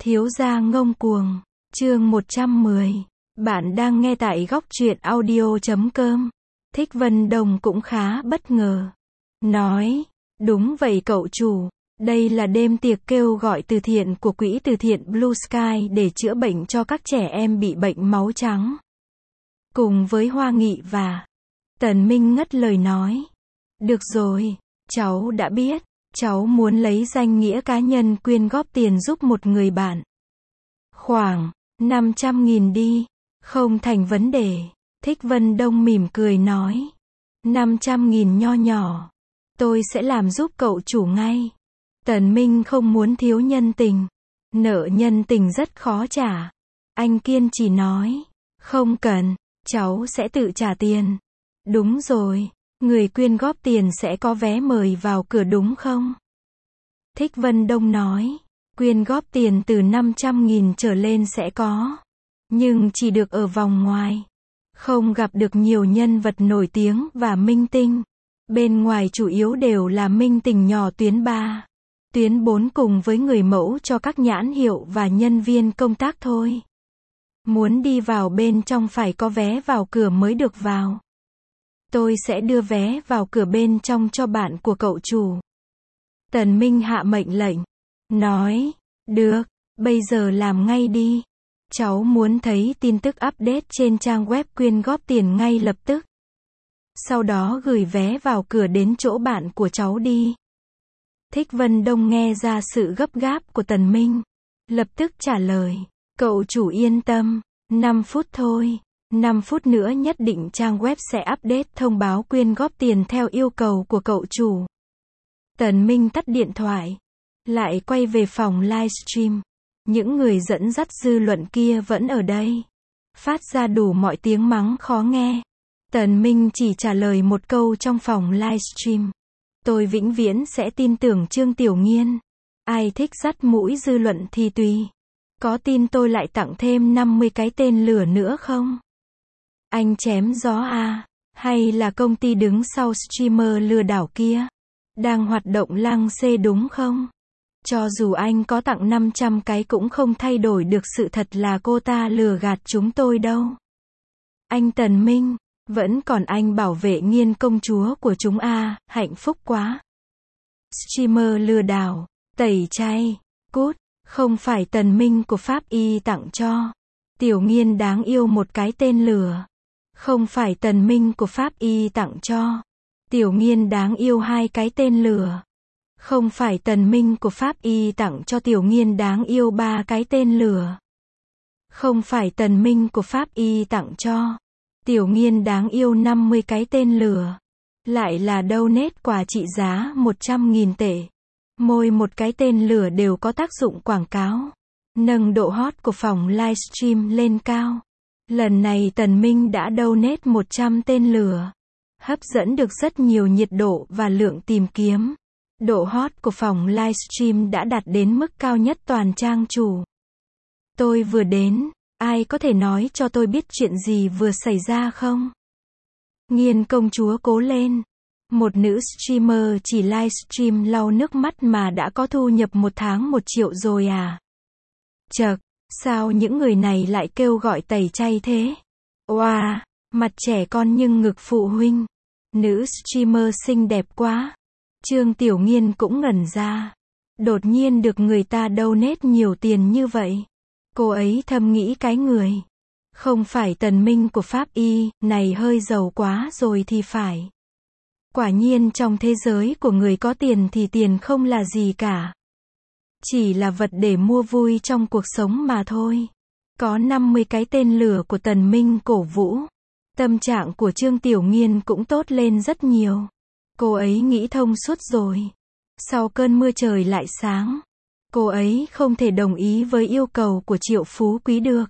Thiếu gia ngông cuồng, chương 110. Bạn đang nghe tại góc truyện audio.com. Thích Vân Đồng cũng khá bất ngờ. Nói, đúng vậy cậu chủ, đây là đêm tiệc kêu gọi từ thiện của quỹ từ thiện Blue Sky để chữa bệnh cho các trẻ em bị bệnh máu trắng. Cùng với Hoa Nghị và Tần Minh ngắt lời nói. Được rồi, cháu đã biết. Cháu muốn lấy danh nghĩa cá nhân quyên góp tiền giúp một người bạn. Khoảng 500.000 đi, không thành vấn đề. Thích Vân Đông mỉm cười nói. 500.000 nho nhỏ, tôi sẽ làm giúp cậu chủ ngay. Tần Minh không muốn thiếu nhân tình. Nợ nhân tình rất khó trả. Anh kiên trì nói. Không cần, cháu sẽ tự trả tiền. Đúng rồi. Người quyên góp tiền sẽ có vé mời vào cửa đúng không? Thích Vân Đông nói, quyên góp tiền từ 500.000 trở lên sẽ có. Nhưng chỉ được ở vòng ngoài. Không gặp được nhiều nhân vật nổi tiếng và minh tinh. Bên ngoài chủ yếu đều là minh tinh nhỏ tuyến 3. Tuyến 4 cùng với người mẫu cho các nhãn hiệu và nhân viên công tác thôi. Muốn đi vào bên trong phải có vé vào cửa mới được vào. Tôi sẽ đưa vé vào cửa bên trong cho bạn của cậu chủ. Tần Minh hạ mệnh lệnh. Nói, được, bây giờ làm ngay đi. Cháu muốn thấy tin tức update trên trang web quyên góp tiền ngay lập tức. Sau đó gửi vé vào cửa đến chỗ bạn của cháu đi. Thích Vân Đông nghe ra sự gấp gáp của Tần Minh. Lập tức trả lời. Cậu chủ yên tâm, 5 phút thôi. 5 phút nữa nhất định trang web sẽ update thông báo quyên góp tiền theo yêu cầu của cậu chủ. Tần Minh tắt điện thoại. Lại quay về phòng livestream. Những người dẫn dắt dư luận kia vẫn ở đây. Phát ra đủ mọi tiếng mắng khó nghe. Tần Minh chỉ trả lời một câu trong phòng livestream. Tôi vĩnh viễn sẽ tin tưởng Trương Tiểu Nghiên. Ai thích dắt mũi dư luận thì tùy. Có tin tôi lại tặng thêm 50 cái tên lửa nữa không? Anh chém gió à? Hay là công ty đứng sau streamer lừa đảo kia? Đang hoạt động lăng xê đúng không? Cho dù anh có tặng 500 cái cũng không thay đổi được sự thật là cô ta lừa gạt chúng tôi đâu. Anh Tần Minh, vẫn còn anh bảo vệ Nghiên công chúa của chúng à, hạnh phúc quá. Streamer lừa đảo, tẩy chay, cút, không phải Tần Minh của Pháp Y tặng cho. Tiểu Nghiên đáng yêu một cái tên lửa. Không phải Tần Minh của Pháp Y tặng cho. Tiểu Nghiên đáng yêu 2 cái tên lửa. Không phải Tần Minh của Pháp Y tặng cho Tiểu Nghiên đáng yêu 3 cái tên lửa. Không phải Tần Minh của Pháp Y tặng cho Tiểu Nghiên đáng yêu 50 cái tên lửa. Lại là donate quà trị giá 100.000 tệ. Mỗi một cái tên lửa đều có tác dụng quảng cáo. Nâng độ hot của phòng livestream lên cao. Lần này Tần Minh đã donate 100 tên lửa. Hấp dẫn được rất nhiều nhiệt độ và lượng tìm kiếm. Độ hot của phòng livestream đã đạt đến mức cao nhất toàn trang chủ. Tôi vừa đến, ai có thể nói cho tôi biết chuyện gì vừa xảy ra không? Nghiên công chúa cố lên. Một nữ streamer chỉ livestream lau nước mắt mà đã có thu nhập 1 tháng 1 triệu rồi à? Chậc, sao những người này lại kêu gọi tẩy chay thế? Oa, mặt trẻ con nhưng ngực phụ huynh. Nữ streamer xinh đẹp quá. Trương Tiểu Nghiên cũng ngẩn ra. Đột nhiên được người ta donate nhiều tiền như vậy. Cô ấy thầm nghĩ cái người. Không phải Tần Minh của Pháp Y, này hơi giàu quá rồi thì phải. Quả nhiên trong thế giới của người có tiền thì tiền không là gì cả. Chỉ là vật để mua vui trong cuộc sống mà thôi. Có 50 cái tên lửa của Tần Minh cổ vũ. Tâm trạng của Trương Tiểu Nghiên cũng tốt lên rất nhiều. Cô ấy nghĩ thông suốt rồi. Sau cơn mưa trời lại sáng. Cô ấy không thể đồng ý với yêu cầu của Triệu Phú Quý được.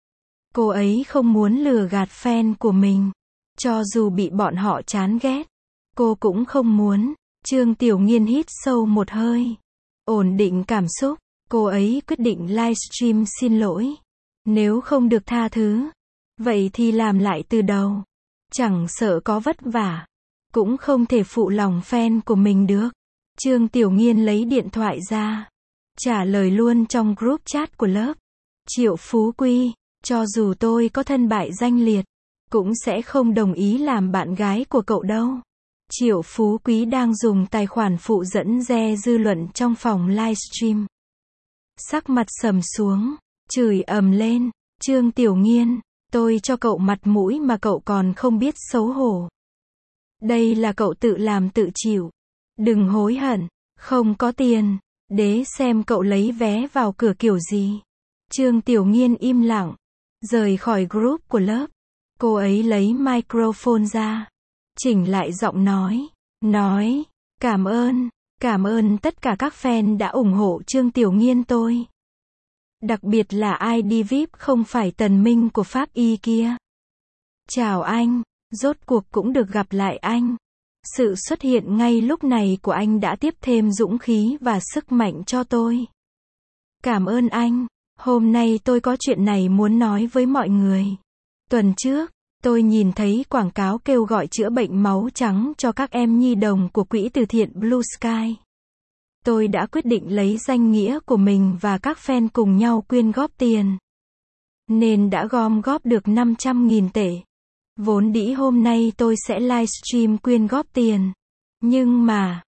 Cô ấy không muốn lừa gạt fan của mình. Cho dù bị bọn họ chán ghét. Cô cũng không muốn. Trương Tiểu Nghiên hít sâu một hơi. Ổn định cảm xúc. Cô ấy quyết định livestream xin lỗi. Nếu không được tha thứ. Vậy thì làm lại từ đầu. Chẳng sợ có vất vả. Cũng không thể phụ lòng fan của mình được. Trương Tiểu Nghiên lấy điện thoại ra. Trả lời luôn trong group chat của lớp. Triệu Phú Quý, cho dù tôi có thân bại danh liệt, cũng sẽ không đồng ý làm bạn gái của cậu đâu. Triệu Phú Quý đang dùng tài khoản phụ dẫn dê dư luận trong phòng livestream. Sắc mặt sầm xuống, chửi ầm lên, Trương Tiểu Nghiên, tôi cho cậu mặt mũi mà cậu còn không biết xấu hổ. Đây là cậu tự làm tự chịu. Đừng hối hận, không có tiền, để xem cậu lấy vé vào cửa kiểu gì. Trương Tiểu Nghiên im lặng, rời khỏi group của lớp. Cô ấy lấy microphone ra, chỉnh lại giọng nói, cảm ơn tất cả các fan đã ủng hộ Trương Tiểu Nghiên tôi. Đặc biệt là ID VIP không phải Tần Minh của Pháp Y kia. Chào anh, rốt cuộc cũng được gặp lại anh. Sự xuất hiện ngay lúc này của anh đã tiếp thêm dũng khí và sức mạnh cho tôi. Cảm ơn anh, hôm nay tôi có chuyện này muốn nói với mọi người. Tuần trước, tôi nhìn thấy quảng cáo kêu gọi chữa bệnh máu trắng cho các em nhi đồng của quỹ từ thiện Blue Sky. Tôi đã quyết định lấy danh nghĩa của mình và các fan cùng nhau quyên góp tiền. Nên đã gom góp được 500.000 tệ. Vốn dĩ hôm nay tôi sẽ livestream quyên góp tiền. Nhưng mà,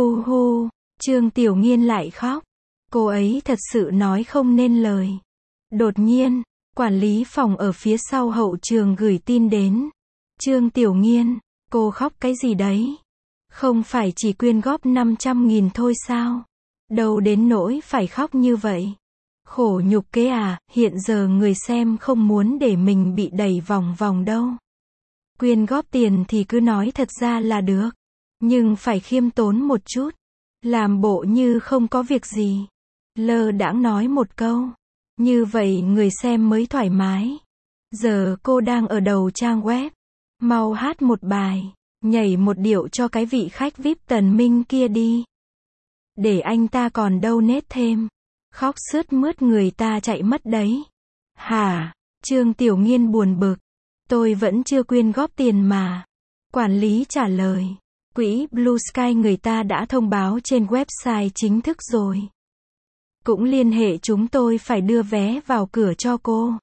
Trương Tiểu Nghiên lại khóc. Cô ấy thật sự nói không nên lời. Đột nhiên, quản lý phòng ở phía sau hậu trường gửi tin đến. Trương Tiểu Nghiên, cô khóc cái gì đấy? Không phải chỉ quyên góp 500.000 thôi sao? Đâu đến nỗi phải khóc như vậy. Khổ nhục kế à, hiện giờ người xem không muốn để mình bị đẩy vòng vòng đâu. Quyên góp tiền thì cứ nói thật ra là được. Nhưng phải khiêm tốn một chút. Làm bộ như không có việc gì. Lơ đãng nói một câu. Như vậy người xem mới thoải mái. Giờ cô đang ở đầu trang web. Mau hát một bài, nhảy một điệu cho cái vị khách VIP Tần Minh kia đi. Để anh ta còn donate thêm. Khóc sướt mướt người ta chạy mất đấy. Hả? Trương Tiểu Nghiên buồn bực. Tôi vẫn chưa quyên góp tiền mà. Quản lý trả lời. Quỹ Blue Sky người ta đã thông báo trên website chính thức rồi. Cũng liên hệ chúng tôi phải đưa vé vào cửa cho cô.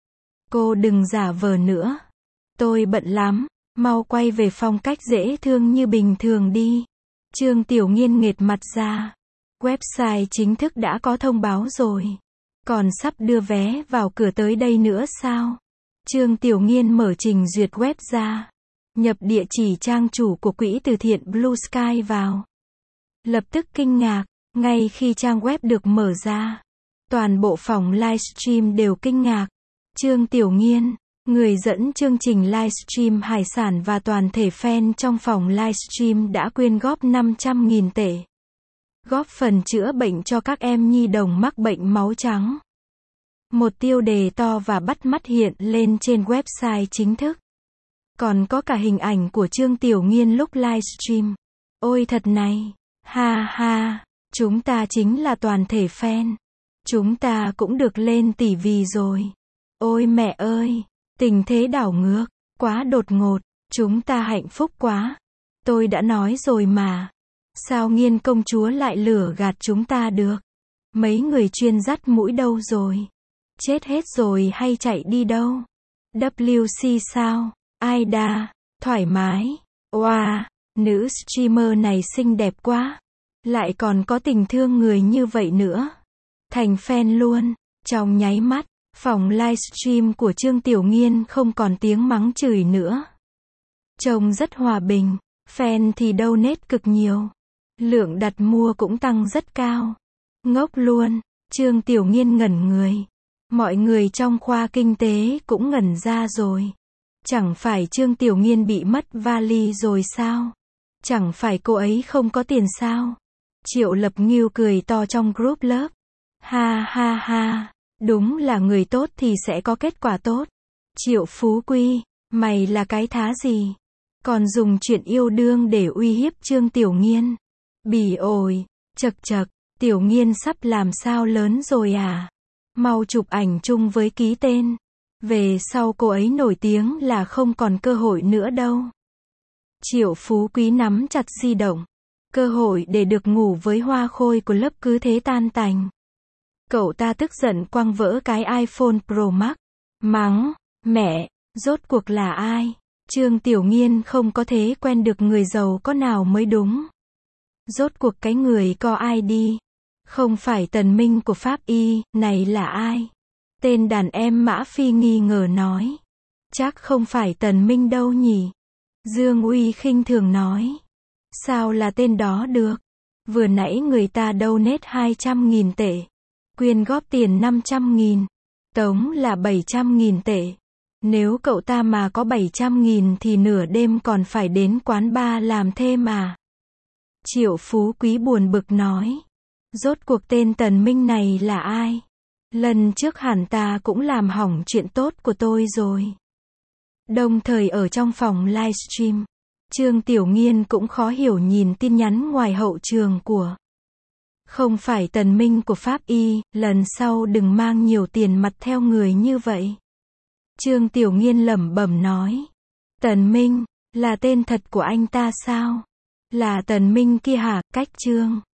Cô đừng giả vờ nữa. Tôi bận lắm, mau quay về phong cách dễ thương như bình thường đi. Trương Tiểu Nghiên nghệt mặt ra. Website chính thức đã có thông báo rồi. Còn sắp đưa vé vào cửa tới đây nữa sao? Trương Tiểu Nghiên mở trình duyệt web ra. Nhập địa chỉ trang chủ của quỹ từ thiện Blue Sky vào. Lập tức kinh ngạc, ngay khi trang web được mở ra. Toàn bộ phòng livestream đều kinh ngạc. Trương Tiểu Nghiên, người dẫn chương trình livestream hải sản và toàn thể fan trong phòng livestream đã quyên góp 500.000 tệ. Góp phần chữa bệnh cho các em nhi đồng mắc bệnh máu trắng. Một tiêu đề to và bắt mắt hiện lên trên website chính thức. Còn có cả hình ảnh của Trương Tiểu Nghiên lúc livestream. Ôi thật này, ha ha, chúng ta chính là toàn thể fan. Chúng ta cũng được lên tỷ vì rồi. Ôi mẹ ơi, tình thế đảo ngược, quá đột ngột, chúng ta hạnh phúc quá. Tôi đã nói rồi mà. Sao Nghiên công chúa lại lừa gạt chúng ta được? Mấy người chuyên dắt mũi đâu rồi? Chết hết rồi hay chạy đi đâu? WC sao? Aida, thoải mái. Wow, nữ streamer này xinh đẹp quá. Lại còn có tình thương người như vậy nữa. Thành fan luôn. Trong nháy mắt, phòng livestream của Trương Tiểu Nghiên không còn tiếng mắng chửi nữa. Trông rất hòa bình, fan thì donate cực nhiều. Lượng đặt mua cũng tăng rất cao. Ngốc luôn, Trương Tiểu Nghiên ngẩn người. Mọi người trong khoa kinh tế cũng ngẩn ra rồi. Chẳng phải Trương Tiểu Nghiên bị mất vali rồi sao? Chẳng phải cô ấy không có tiền sao? Triệu Lập Ngưu cười to trong group lớp. Ha ha ha, đúng là người tốt thì sẽ có kết quả tốt. Triệu Phú Quý, mày là cái thá gì? Còn dùng chuyện yêu đương để uy hiếp Trương Tiểu Nghiên. Bỉ ổi, chật chật, Tiểu Nghiên sắp làm sao lớn rồi à? Mau chụp ảnh chung với ký tên. Về sau cô ấy nổi tiếng là không còn cơ hội nữa đâu. Triệu Phú Quý nắm chặt di động. Cơ hội để được ngủ với Hoa Khôi của lớp cứ thế tan tành. Cậu ta tức giận quăng vỡ cái iPhone Pro Max. Mắng, mẹ, rốt cuộc là ai? Trương Tiểu Nghiên không có thế quen được người giàu có nào mới đúng. Rốt cuộc cái người có ai đi? Không phải Tần Minh của Pháp Y, này là ai? Tên đàn em Mã Phi nghi ngờ nói. Chắc không phải Tần Minh đâu nhỉ? Dương Uy khinh thường nói. Sao là tên đó được? Vừa nãy người ta donate 200.000 tệ. Quyên góp tiền 500.000. Tống là 700.000 tệ. Nếu cậu ta mà có 700.000 thì nửa đêm còn phải đến quán bar làm thêm à? Triệu Phú Quý buồn bực nói. Rốt cuộc tên Tần Minh này là ai? Lần trước hẳn ta cũng làm hỏng chuyện tốt của tôi rồi. Đồng thời ở trong phòng livestream, Trương Tiểu Nghiên cũng khó hiểu nhìn tin nhắn ngoài hậu trường của. Không phải Tần Minh của Pháp Y, lần sau đừng mang nhiều tiền mặt theo người như vậy. Trương Tiểu Nghiên lẩm bẩm nói. Tần Minh, là tên thật của anh ta sao? Là Tần Minh kia hả? Cách Trương